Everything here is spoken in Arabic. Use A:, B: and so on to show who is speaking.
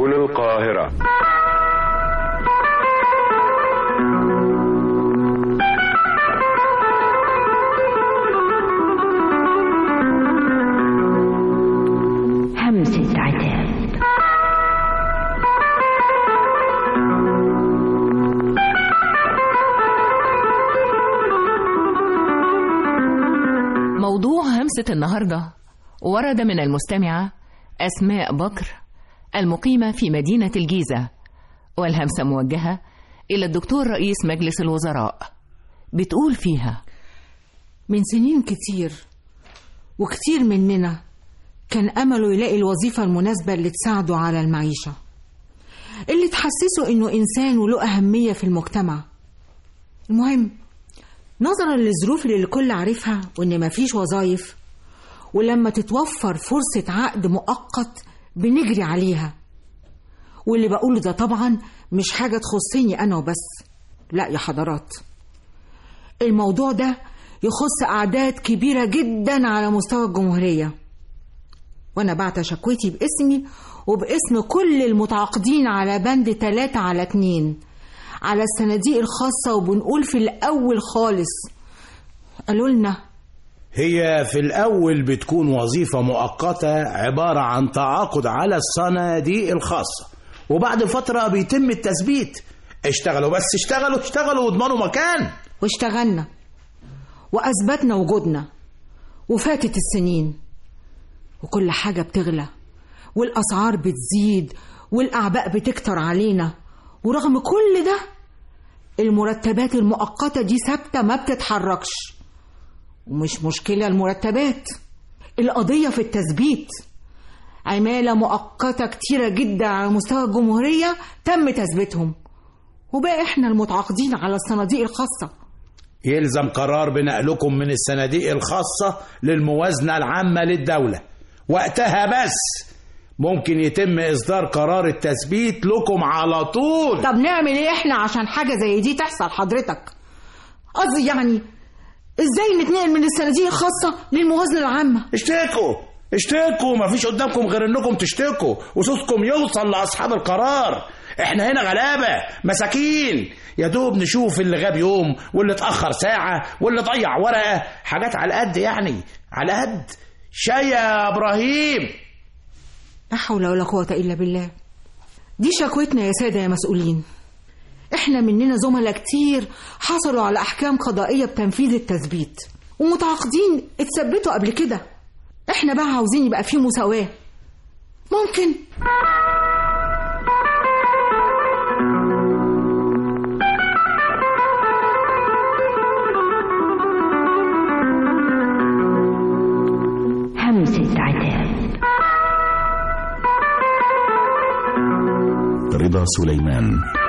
A: سبل القاهرة.
B: همسة عتاب.
C: موضوع همسة النهاردة ورد من المستمعة أسماء بكر المقيمة في مدينة الجيزة، والهمسة موجهة إلى الدكتور رئيس مجلس الوزراء. بتقول فيها:
D: من سنين كتير وكتير مننا كان أمله يلاقي الوظيفة المناسبة اللي تساعده على المعيشة، اللي تحسسه إنه إنسان وله أهمية في المجتمع. المهم نظرا للظروف اللي الكل عارفها وإن مفيش وظايف، ولما تتوفر فرصة عقد مؤقت بنجري عليها. واللي بقوله ده طبعا مش حاجة تخصني أنا وبس، لا يا حضرات، الموضوع ده يخص أعداد كبيرة جدا على مستوى الجمهورية، وأنا بعت شكوتي باسمي وباسم كل المتعاقدين على بند 3/2 على الصناديق الخاصة. وبنقول في الأول خالص قالوا لنا
E: هي في الأول بتكون وظيفة مؤقتة عبارة عن تعاقد على الصناديق الخاصة، وبعد فترة بيتم التثبيت. اشتغلوا بس اشتغلوا واضمنوا مكان.
D: واشتغلنا وأثبتنا وجودنا، وفاتت السنين وكل حاجة بتغلى والأسعار بتزيد والأعباء بتكتر علينا، ورغم كل ده المرتبات المؤقتة دي ثابتة ما بتتحركش. ومش مشكلة المرتبات، القضية في التثبيت. عمالة مؤقتة كتيرة جدا على مستوى الجمهورية تم تثبيتهم، وبقى احنا المتعاقدين على الصناديق الخاصة.
E: يلزم قرار بنقلكم من الصناديق الخاصة للموازنة العامة للدولة، وقتها بس ممكن يتم إصدار قرار التثبيت لكم على طول.
D: طب نعمل ايه احنا عشان حاجة زي دي تحصل حضرتك؟ قصدي يعني ازاي نتنقل من الصناديق الخاصة للموازنة العامة؟
E: اشتكوا، مفيش قدامكم غير انكم تشتكوا وصوتكم يوصل لأصحاب القرار. احنا هنا غلابة مساكين، يا دوب نشوف اللي غاب يوم واللي اتأخر ساعة واللي ضيع ورقة، حاجات على قد يعني، على قد شاي يا إبراهيم.
D: لا حول ولا قوة إلا بالله. دي شكوتنا يا سادة يا مسؤولين. احنا مننا زملاء كتير حصلوا على أحكام قضائية بتنفيذ التثبيت، ومتعاقدين اتثبتوا قبل كده. احنا بقى عاوزين يبقى فيه مساواة. ممكن
B: همسة عتاب.
F: رضا سليمان.